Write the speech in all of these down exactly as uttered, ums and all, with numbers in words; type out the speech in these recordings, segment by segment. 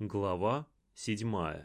Глава седьмая.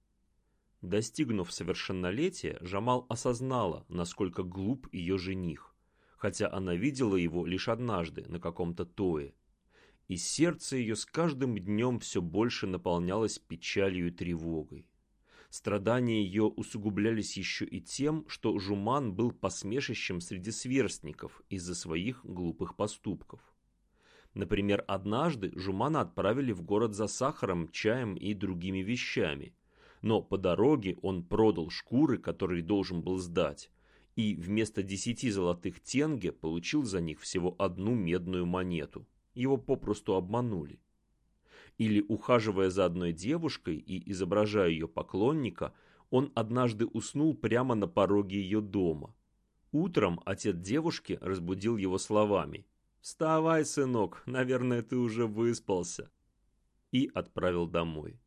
Достигнув совершеннолетия, Жамал осознала, насколько глуп ее жених, хотя она видела его лишь однажды на каком-то тое. И сердце ее с каждым днем все больше наполнялось печалью и тревогой. Страдания ее усугублялись еще и тем, что Жуман был посмешищем среди сверстников из-за своих глупых поступков. Например, однажды Жумана отправили в город за сахаром, чаем и другими вещами. Но по дороге он продал шкуры, которые должен был сдать, и вместо десяти золотых тенге получил за них всего одну медную монету. Его попросту обманули. Или, ухаживая за одной девушкой и изображая ее поклонника, он однажды уснул прямо на пороге ее дома. Утром отец девушки разбудил его словами: «Вставай, сынок, наверное, ты уже выспался», и отправил домой.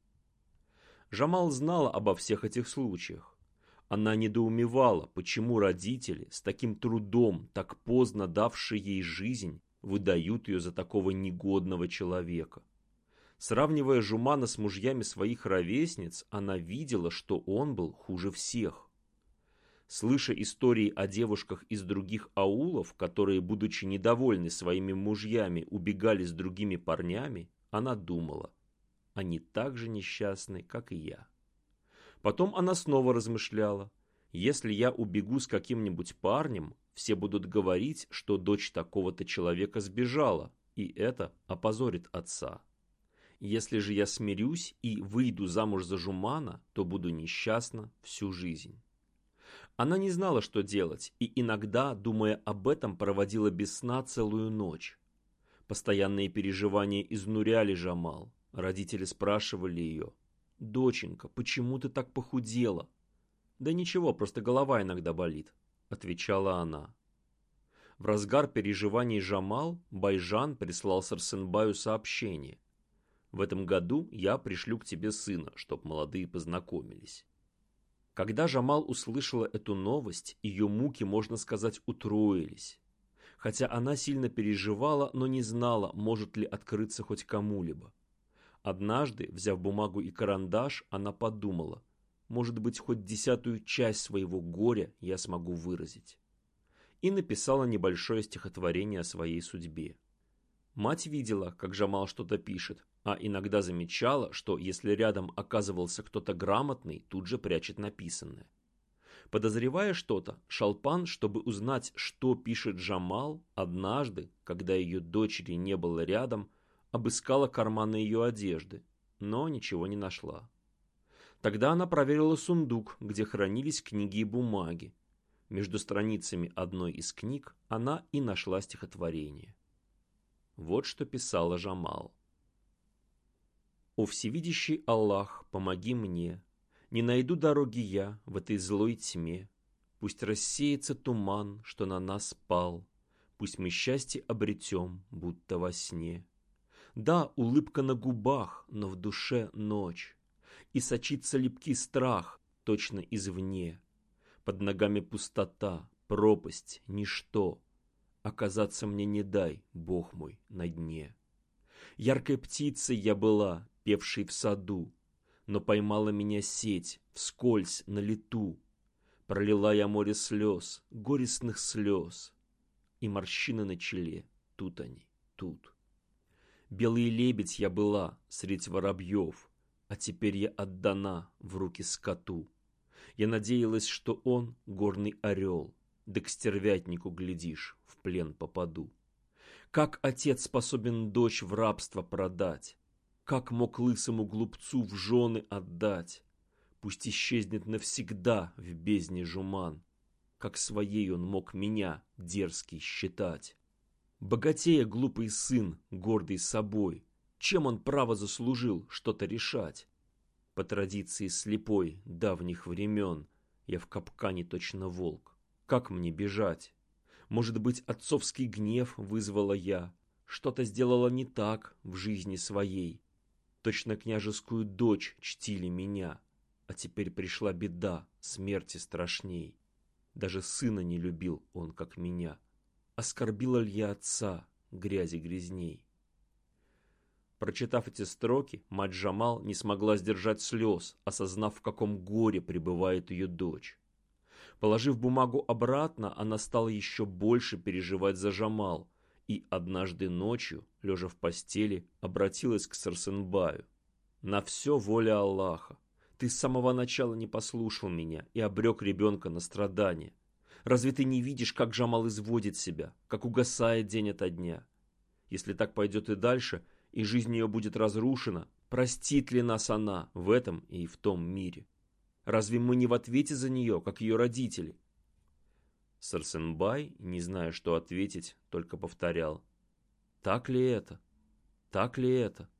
Жамал знала обо всех этих случаях. Она недоумевала, почему родители, с таким трудом, так поздно давшие ей жизнь, выдают ее за такого негодного человека. Сравнивая Жумана с мужьями своих ровесниц, она видела, что он был хуже всех. Слыша истории о девушках из других аулов, которые, будучи недовольны своими мужьями, убегали с другими парнями, она думала: они так же несчастны, как и я. Потом она снова размышляла: если я убегу с каким-нибудь парнем, все будут говорить, что дочь такого-то человека сбежала, и это опозорит отца. Если же я смирюсь и выйду замуж за Жумана, то буду несчастна всю жизнь. Она не знала, что делать, и иногда, думая об этом, проводила без сна целую ночь. Постоянные переживания изнуряли Жамал. Родители спрашивали ее: «Доченька, почему ты так похудела?» «Да ничего, просто голова иногда болит», — отвечала она. В разгар переживаний Жамал Байжан прислал Сарсенбаю сообщение: «В этом году я пришлю к тебе сына, чтоб молодые познакомились». Когда Жамал услышала эту новость, ее муки, можно сказать, утроились. Хотя она сильно переживала, но не знала, может ли открыться хоть кому-либо. Однажды, взяв бумагу и карандаш, она подумала: может быть, хоть десятую часть своего горя я смогу выразить. И написала небольшое стихотворение о своей судьбе. Мать видела, как Жамал что-то пишет, а иногда замечала, что если рядом оказывался кто-то грамотный, тут же прячет написанное. Подозревая что-то, Шалпан, чтобы узнать, что пишет Жамал, однажды, когда ее дочери не было рядом, обыскала карманы ее одежды, но ничего не нашла. Тогда она проверила сундук, где хранились книги и бумаги. Между страницами одной из книг она и нашла стихотворение. Вот что писала Жамал. «О всевидящий Аллах, помоги мне, не найду дороги я в этой злой тьме. Пусть рассеется туман, что на нас пал, пусть мы счастье обретем, будто во сне. Да, улыбка на губах, но в душе ночь, и сочится липкий страх точно извне. Под ногами пустота, пропасть, ничто. Оказаться мне не дай, Бог мой, на дне. Яркой птицей я была, певшей в саду, но поймала меня сеть, вскользь, на лету. Пролила я море слез, горестных слез, и морщины на челе, тут они, тут. Белый лебедь я была средь воробьев, а теперь я отдана в руки скоту. Я надеялась, что он горный орел, да к стервятнику, глядишь, в плен попаду. Как отец способен дочь в рабство продать? Как мог лысому глупцу в жены отдать? Пусть исчезнет навсегда в бездне Жуман. Как своей он мог меня, дерзкий, считать? Богатея глупый сын, гордый собой, чем он право заслужил что-то решать? По традиции слепой давних времен я в капкане точно волк. Как мне бежать? Может быть, отцовский гнев вызвала я, что-то сделала не так в жизни своей. Точно княжескую дочь чтили меня, а теперь пришла беда, смерти страшней. Даже сына не любил он, как меня. Оскорбила ли я отца, грязи грязней? Прочитав эти строки, мать Джамал не смогла сдержать слез, осознав, в каком горе пребывает ее дочь. Положив бумагу обратно, она стала еще больше переживать за Джамал и однажды ночью, лежа в постели, обратилась к Сарсенбаю. «На все воля Аллаха. Ты с самого начала не послушал меня и обрек ребенка на страдания. Разве ты не видишь, как Джамал изводит себя, как угасает день ото дня? Если так пойдет и дальше, и жизнь ее будет разрушена, простит ли нас она в этом и в том мире? Разве мы не в ответе за нее, как ее родители?» Сарсенбай, не зная, что ответить, только повторял: «Так ли это? Так ли это?»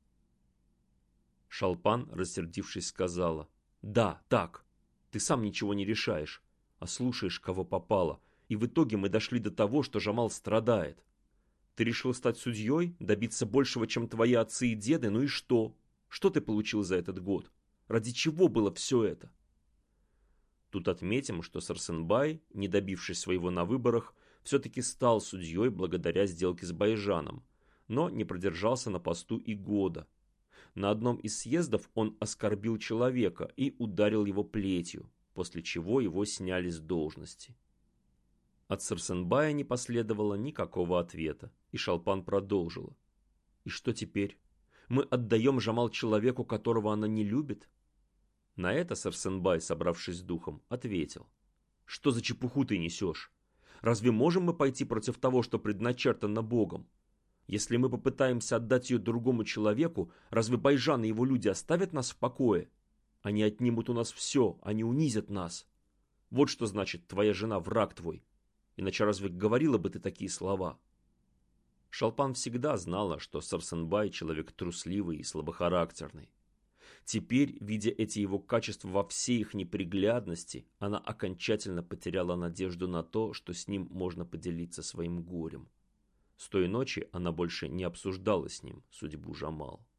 Шалпан, рассердившись, сказала: «Да, так. Ты сам ничего не решаешь, а слушаешь, кого попало, и в итоге мы дошли до того, что Джамал страдает. Ты решил стать судьей, добиться большего, чем твои отцы и деды, ну и что? Что ты получил за этот год? Ради чего было все это?» Тут отметим, что Сарсенбай, не добившись своего на выборах, все-таки стал судьей благодаря сделке с Байжаном, но не продержался на посту и года. На одном из съездов он оскорбил человека и ударил его плетью, после чего его сняли с должности. От Сарсенбая не последовало никакого ответа, и Шалпан продолжила: «И что теперь? Мы отдаем Джамал человеку, которого она не любит?» На это Сарсенбай, собравшись с духом, ответил: «Что за чепуху ты несешь? Разве можем мы пойти против того, что предначертано Богом? Если мы попытаемся отдать ее другому человеку, разве Байжан и его люди оставят нас в покое? Они отнимут у нас все, они унизят нас. Вот что значит твоя жена враг твой. Иначе разве говорила бы ты такие слова?» Шалпан всегда знала, что Сарсенбай человек трусливый и слабохарактерный. Теперь, видя эти его качества во всей их неприглядности, она окончательно потеряла надежду на то, что с ним можно поделиться своим горем. С той ночи она больше не обсуждала с ним судьбу Джамал.